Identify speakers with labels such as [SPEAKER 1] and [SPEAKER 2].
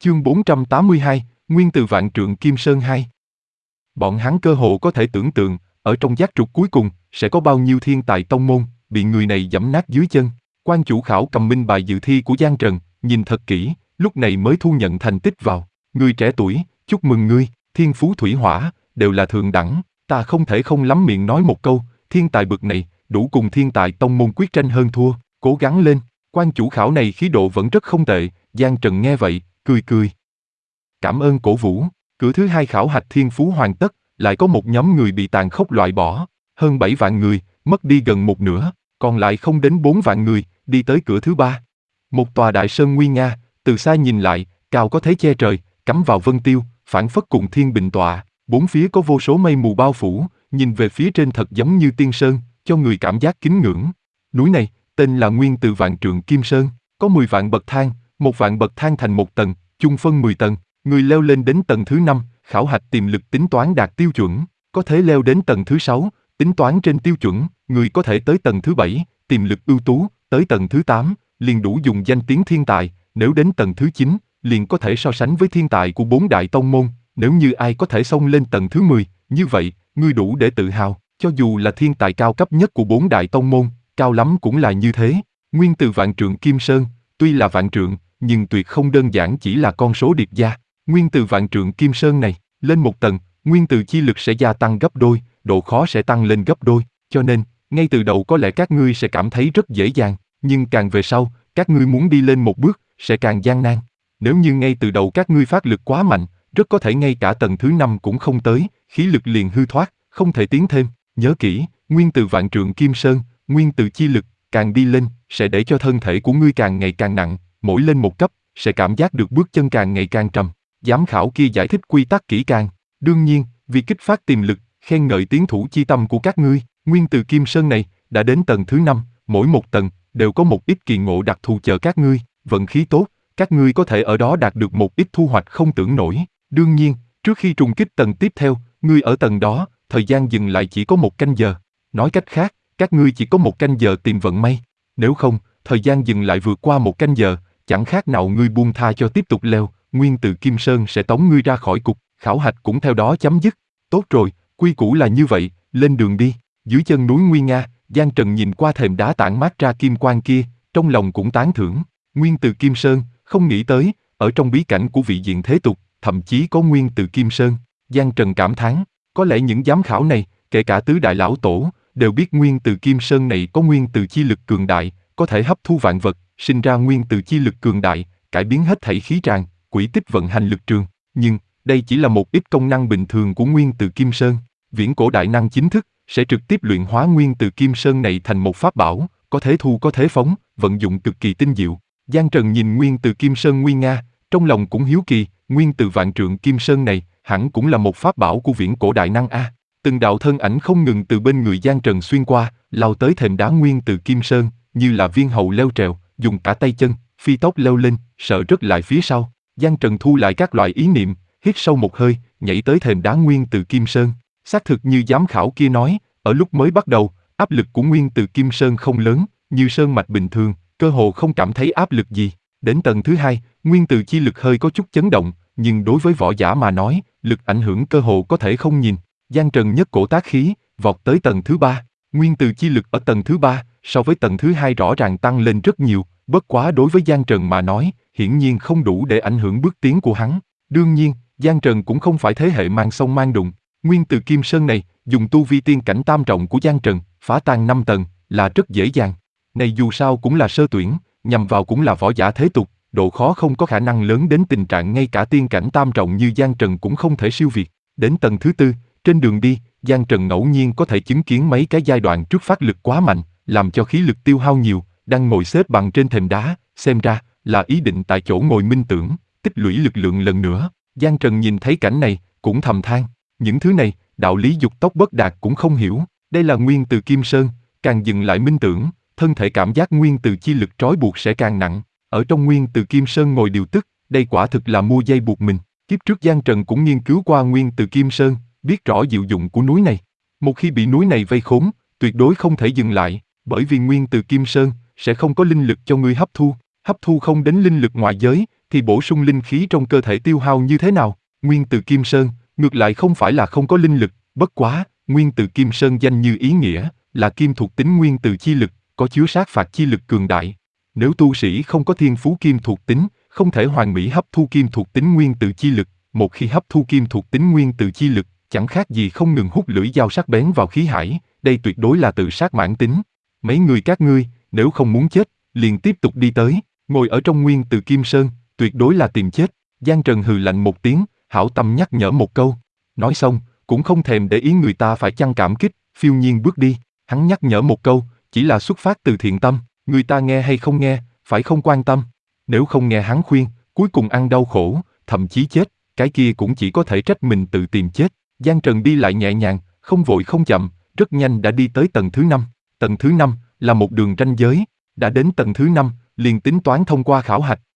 [SPEAKER 1] Chương 482, Nguyên từ Vạn Trượng Kim Sơn 2. Bọn hắn cơ hồ có thể tưởng tượng, ở trong giác trục cuối cùng, sẽ có bao nhiêu thiên tài tông môn, bị người này giẫm nát dưới chân. Quan chủ khảo cầm minh bài dự thi của Giang Trần, nhìn thật kỹ, lúc này mới thu nhận thành tích vào. Người trẻ tuổi, chúc mừng ngươi, thiên phú thủy hỏa, đều là thượng đẳng, ta không thể không lắm miệng nói một câu, thiên tài bực này, đủ cùng thiên tài tông môn quyết tranh hơn thua, cố gắng lên. Quan chủ khảo này khí độ vẫn rất không tệ, Giang Trần nghe vậy, cười cười. Cảm ơn cổ vũ. Cửa thứ hai khảo hạch thiên phú hoàn tất, lại có một nhóm người bị tàn khốc loại bỏ, hơn 7 vạn người, mất đi gần một nửa, còn lại không đến 4 vạn người, đi tới cửa thứ ba. Một tòa đại sơn nguy nga, từ xa nhìn lại, cao có thế che trời, cắm vào vân tiêu, phảng phất cùng thiên bình tọa, bốn phía có vô số mây mù bao phủ, nhìn về phía trên thật giống như tiên sơn, cho người cảm giác kính ngưỡng. Núi này, tên là Nguyên từ Vạn Trượng Kim Sơn, có 10 vạn bậc thang, 1 vạn bậc thang thành một tầng, chung phân 10 tầng. Người leo lên đến tầng thứ 5, khảo hạch tiềm lực tính toán đạt tiêu chuẩn, có thể leo đến tầng thứ 6, tính toán trên tiêu chuẩn, người có thể tới tầng thứ 7, tiềm lực ưu tú, tới tầng thứ 8, liền đủ dùng danh tiếng thiên tài, nếu đến tầng thứ 9, liền có thể so sánh với thiên tài của 4 đại tông môn, nếu như ai có thể xông lên tầng thứ 10, như vậy, ngươi đủ để tự hào, cho dù là thiên tài cao cấp nhất của 4 đại tông môn, cao lắm cũng là như thế. Nguyên từ Vạn Trượng Kim Sơn, tuy là vạn trượng, nhưng tuyệt không đơn giản chỉ là con số điệp gia. Nguyên từ Vạn Trượng Kim Sơn này, lên một tầng, nguyên từ chi lực sẽ gia tăng gấp đôi, độ khó sẽ tăng lên gấp đôi, cho nên, ngay từ đầu có lẽ các ngươi sẽ cảm thấy rất dễ dàng, nhưng càng về sau, các ngươi muốn đi lên một bước, sẽ càng gian nan. Nếu như ngay từ đầu các ngươi phát lực quá mạnh, rất có thể ngay cả tầng thứ 5 cũng không tới, khí lực liền hư thoát, không thể tiến thêm. Nhớ kỹ, nguyên từ Vạn Trượng Kim Sơn, nguyên từ chi lực, càng đi lên, sẽ để cho thân thể của ngươi càng ngày càng nặng, mỗi lên một cấp, sẽ cảm giác được bước chân càng ngày càng trầm. Giám khảo kia giải thích quy tắc kỹ càng. Đương nhiên, vì kích phát tiềm lực, khen ngợi tiến thủ chi tâm của các ngươi, nguyên từ Kim Sơn này, đã đến tầng thứ 5, mỗi một tầng, đều có một ít kỳ ngộ đặc thù chờ các ngươi, vận khí tốt, các ngươi có thể ở đó đạt được một ít thu hoạch không tưởng nổi. Đương nhiên, trước khi trùng kích tầng tiếp theo, ngươi ở tầng đó, thời gian dừng lại chỉ có 1 canh giờ. Nói cách khác, các ngươi chỉ có 1 canh giờ tìm vận may. Nếu không, thời gian dừng lại vượt qua 1 canh giờ, chẳng khác nào ngươi buông tha cho tiếp tục leo, nguyên từ Kim Sơn sẽ tống ngươi ra khỏi cục, khảo hạch cũng theo đó chấm dứt. Tốt rồi, quy củ là như vậy, lên đường đi. Dưới chân núi nguy nga, Giang Trần nhìn qua thềm đá tản mát ra kim quang kia, trong lòng cũng tán thưởng. Nguyên từ Kim Sơn, không nghĩ tới, ở trong bí cảnh của vị diện thế tục, thậm chí có nguyên từ Kim Sơn. Giang Trần cảm thán, có lẽ những giám khảo này, kể cả tứ đại lão tổ, đều biết nguyên từ Kim Sơn này có nguyên từ chi lực cường đại, có thể hấp thu vạn vật, sinh ra nguyên từ chi lực cường đại, cải biến hết thảy khí tràng, quỹ tích vận hành lực trường. Nhưng, đây chỉ là một ít công năng bình thường của nguyên từ Kim Sơn. Viễn cổ đại năng chính thức, sẽ trực tiếp luyện hóa nguyên từ Kim Sơn này thành một pháp bảo, có thể thu có thể phóng, vận dụng cực kỳ tinh diệu. Giang Trần nhìn nguyên từ Kim Sơn nguy nga, trong lòng cũng hiếu kỳ, nguyên từ Vạn Trượng Kim Sơn này, hẳn cũng là một pháp bảo của viễn cổ đại năng a. Từng đạo thân ảnh không ngừng từ bên người Giang Trần xuyên qua, lao tới thềm đá nguyên từ Kim Sơn, như là viên hầu leo trèo, dùng cả tay chân, phi tốc leo lên, sợ rớt lại phía sau. Giang Trần thu lại các loại ý niệm, hít sâu một hơi, nhảy tới thềm đá nguyên từ Kim Sơn. Xác thực như giám khảo kia nói, ở lúc mới bắt đầu, áp lực của nguyên từ Kim Sơn không lớn, như sơn mạch bình thường, cơ hồ không cảm thấy áp lực gì. Đến tầng thứ 2, nguyên từ chi lực hơi có chút chấn động, nhưng đối với võ giả mà nói, lực ảnh hưởng cơ hồ có thể không nhìn. Giang Trần nhất cổ tác khí, vọt tới tầng thứ 3. Nguyên từ chi lực ở tầng thứ 3, so với tầng thứ 2 rõ ràng tăng lên rất nhiều, bất quá đối với Giang Trần mà nói, hiển nhiên không đủ để ảnh hưởng bước tiến của hắn. Đương nhiên, Giang Trần cũng không phải thế hệ mang sông mang đụng. Nguyên từ Kim Sơn này, dùng tu vi tiên cảnh tam trọng của Giang Trần, phá tan 5 tầng, là rất dễ dàng. Này dù sao cũng là sơ tuyển, nhằm vào cũng là võ giả thế tục, độ khó không có khả năng lớn đến tình trạng ngay cả tiên cảnh tam trọng như Giang Trần cũng không thể siêu việt. Đến tầng thứ 4, trên đường đi, Giang Trần ngẫu nhiên có thể chứng kiến mấy cái giai đoạn trước phát lực quá mạnh, làm cho khí lực tiêu hao nhiều, đang ngồi xếp bằng trên thềm đá, xem ra là ý định tại chỗ ngồi minh tưởng, tích lũy lực lượng lần nữa. Giang Trần nhìn thấy cảnh này, cũng thầm than, những thứ này, đạo lý dục tốc bất đạt cũng không hiểu, đây là nguyên từ Kim Sơn, càng dừng lại minh tưởng, thân thể cảm giác nguyên từ chi lực trói buộc sẽ càng nặng, ở trong nguyên từ Kim Sơn ngồi điều tức, đây quả thực là mua dây buộc mình. Kiếp trước Giang Trần cũng nghiên cứu qua nguyên từ Kim Sơn, biết rõ diệu dụng của núi này. Một khi bị núi này vây khốn, tuyệt đối không thể dừng lại, bởi vì nguyên từ Kim Sơn sẽ không có linh lực cho ngươi hấp thu không đến linh lực ngoại giới, thì bổ sung linh khí trong cơ thể tiêu hao như thế nào? Nguyên từ Kim Sơn, ngược lại không phải là không có linh lực, bất quá, nguyên từ Kim Sơn danh như ý nghĩa, là kim thuộc tính nguyên từ chi lực, có chứa sát phạt chi lực cường đại. Nếu tu sĩ không có thiên phú kim thuộc tính, không thể hoàn mỹ hấp thu kim thuộc tính nguyên từ chi lực, một khi hấp thu kim thuộc tính nguyên từ chi lực, chẳng khác gì không ngừng hút lưỡi dao sắc bén vào khí hải, đây tuyệt đối là tự sát mãn tính. Mấy người các ngươi, nếu không muốn chết, liền tiếp tục đi tới, ngồi ở trong nguyên từ Kim Sơn, tuyệt đối là tìm chết. Giang Trần hừ lạnh một tiếng, hảo tâm nhắc nhở một câu. Nói xong, cũng không thèm để ý người ta phải chăng cảm kích, phiêu nhiên bước đi. Hắn nhắc nhở một câu, chỉ là xuất phát từ thiện tâm, người ta nghe hay không nghe, phải không quan tâm. Nếu không nghe hắn khuyên, cuối cùng ăn đau khổ, thậm chí chết, cái kia cũng chỉ có thể trách mình tự tìm chết. Giang Trần đi lại nhẹ nhàng, không vội không chậm, rất nhanh đã đi tới tầng thứ 5. Tầng thứ 5 là một đường ranh giới, đã đến tầng thứ 5, liền tính toán thông qua khảo hạch,